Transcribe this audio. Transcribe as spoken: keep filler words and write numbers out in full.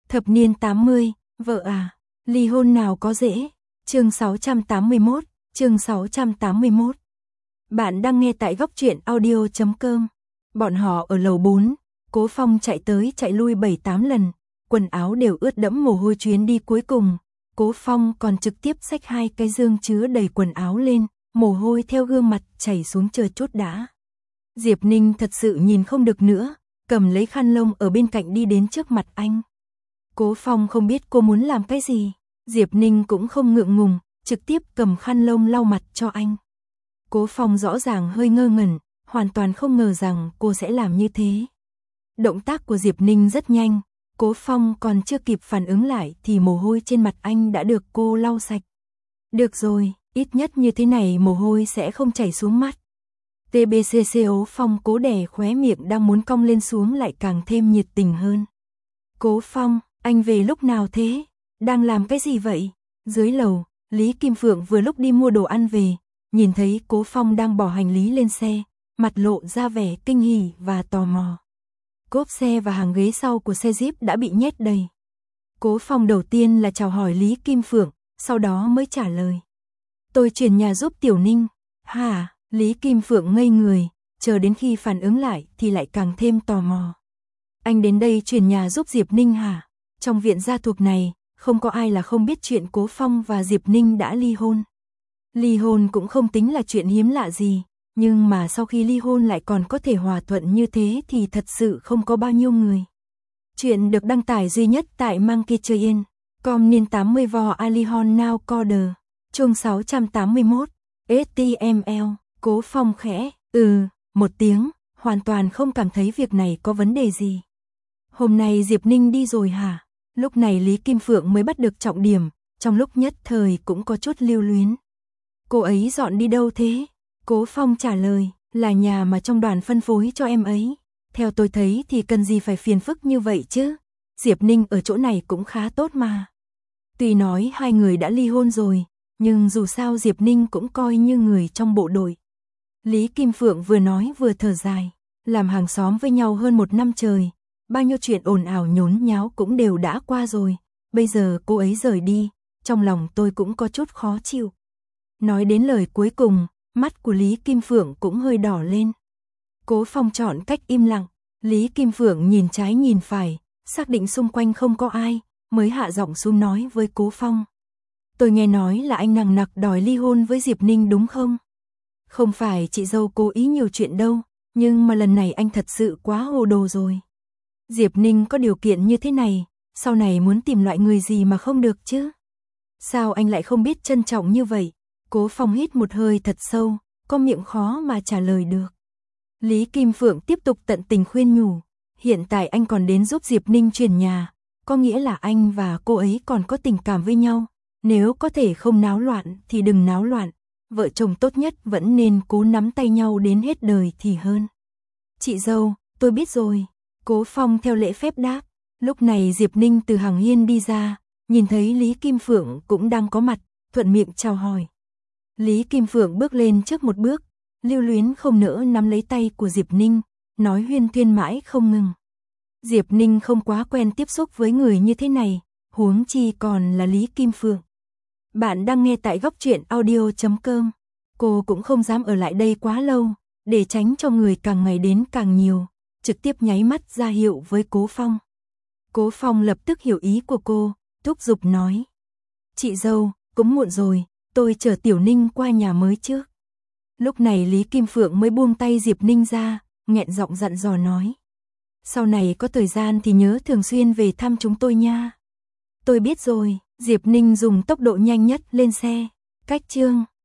Thập niên tám mươi, vợ à, ly hôn nào có dễ. Chương sáu trăm tám mươi mốt, chương sáu trăm tám mươi mốt. Bạn đang nghe tại góc truyện audio chấm com. Bọn họ ở lầu bốn, Cố Phong chạy tới chạy lui bảy tám lần, quần áo đều ướt đẫm mồ hôi. Chuyến đi cuối cùng, Cố Phong còn trực tiếp xách hai cái dương chứa đầy quần áo lên, mồ hôi theo gương mặt chảy xuống chờ chút đã. Diệp Ninh thật sự nhìn không được nữa, cầm lấy khăn lông ở bên cạnh đi đến trước mặt anh. Cố Phong không biết cô muốn làm cái gì, Diệp Ninh cũng không ngượng ngùng, trực tiếp cầm khăn lông lau mặt cho anh. Cố Phong rõ ràng hơi ngơ ngẩn, hoàn toàn không ngờ rằng cô sẽ làm như thế. Động tác của Diệp Ninh rất nhanh, Cố Phong còn chưa kịp phản ứng lại thì mồ hôi trên mặt anh đã được cô lau sạch. Được rồi, ít nhất như thế này mồ hôi sẽ không chảy xuống mắt. tê bê xê Cố Phong cố đè khóe miệng đang muốn cong lên xuống lại càng thêm nhiệt tình hơn. Cố Phong, anh về lúc nào thế? Đang làm cái gì vậy? Dưới lầu, Lý Kim Phượng vừa lúc đi mua đồ ăn về, nhìn thấy Cố Phong đang bỏ hành lý lên xe, mặt lộ ra vẻ kinh hỉ và tò mò. Cốp xe và hàng ghế sau của xe Jeep đã bị nhét đầy. Cố Phong đầu tiên là chào hỏi Lý Kim Phượng, sau đó mới trả lời. Tôi chuyển nhà giúp Tiểu Ninh. Hả? Lý Kim Phượng ngây người, chờ đến khi phản ứng lại thì lại càng thêm tò mò. Anh đến đây chuyển nhà giúp Diệp Ninh hả? Trong viện gia thuộc này, không có ai là không biết chuyện Cố Phong và Diệp Ninh đã ly hôn. Ly hôn cũng không tính là chuyện hiếm lạ gì, nhưng mà sau khi ly hôn lại còn có thể hòa thuận như thế thì thật sự không có bao nhiêu người. Chuyện được đăng tải duy nhất tại Monkey Chơi Yên, com niên tám mươi vò Alihon Now Coder, chương sáu trăm tám mươi mốt, ếch ti em lờ, Cố Phong khẽ, ừ, một tiếng, hoàn toàn không cảm thấy việc này có vấn đề gì. Hôm nay Diệp Ninh đi rồi hả? Lúc này Lý Kim Phượng mới bắt được trọng điểm, trong lúc nhất thời cũng có chút lưu luyến. Cô ấy dọn đi đâu thế? Cố Phong trả lời, là nhà mà trong đoàn phân phối cho em ấy. Theo tôi thấy thì cần gì phải phiền phức như vậy chứ? Diệp Ninh ở chỗ này cũng khá tốt mà. Tuy nói hai người đã ly hôn rồi, nhưng dù sao Diệp Ninh cũng coi như người trong bộ đội. Lý Kim Phượng vừa nói vừa thở dài, làm hàng xóm với nhau hơn một năm trời, bao nhiêu chuyện ồn ào nhốn nháo cũng đều đã qua rồi, bây giờ cô ấy rời đi, trong lòng tôi cũng có chút khó chịu. Nói đến lời cuối cùng, mắt của Lý Kim Phượng cũng hơi đỏ lên. Cố Phong chọn cách im lặng, Lý Kim Phượng nhìn trái nhìn phải, xác định xung quanh không có ai, mới hạ giọng xuống nói với Cố Phong. Tôi nghe nói là anh nằng nặc đòi ly hôn với Diệp Ninh đúng không? Không phải chị dâu cố ý nhiều chuyện đâu, nhưng mà lần này anh thật sự quá hồ đồ rồi. Diệp Ninh có điều kiện như thế này, sau này muốn tìm loại người gì mà không được chứ? Sao anh lại không biết trân trọng như vậy? Cố Phong hít một hơi thật sâu, có miệng khó mà trả lời được. Lý Kim Phượng tiếp tục tận tình khuyên nhủ, hiện tại anh còn đến giúp Diệp Ninh chuyển nhà, có nghĩa là anh và cô ấy còn có tình cảm với nhau, nếu có thể không náo loạn thì đừng náo loạn, vợ chồng tốt nhất vẫn nên cố nắm tay nhau đến hết đời thì hơn. Chị dâu, tôi biết rồi. Cố Phong theo lễ phép đáp. Lúc này Diệp Ninh từ hàng hiên đi ra, nhìn thấy Lý Kim Phượng cũng đang có mặt, thuận miệng chào hỏi. Lý Kim Phượng bước lên trước một bước, lưu luyến không nỡ nắm lấy tay của Diệp Ninh, nói huyên thuyên mãi không ngừng. Diệp Ninh không quá quen tiếp xúc với người như thế này, huống chi còn là Lý Kim Phượng. Bạn đang nghe tại góc truyện audio chấm com. Cô cũng không dám ở lại đây quá lâu, để tránh cho người càng ngày đến càng nhiều, trực tiếp nháy mắt ra hiệu với Cố Phong. Cố Phong lập tức hiểu ý của cô, thúc giục nói. Chị dâu, cũng muộn rồi, tôi chở Tiểu Ninh qua nhà mới trước. Lúc này Lý Kim Phượng mới buông tay Diệp Ninh ra, nghẹn giọng dặn dò nói. Sau này có thời gian thì nhớ thường xuyên về thăm chúng tôi nha. Tôi biết rồi, Diệp Ninh dùng tốc độ nhanh nhất lên xe, cách chương.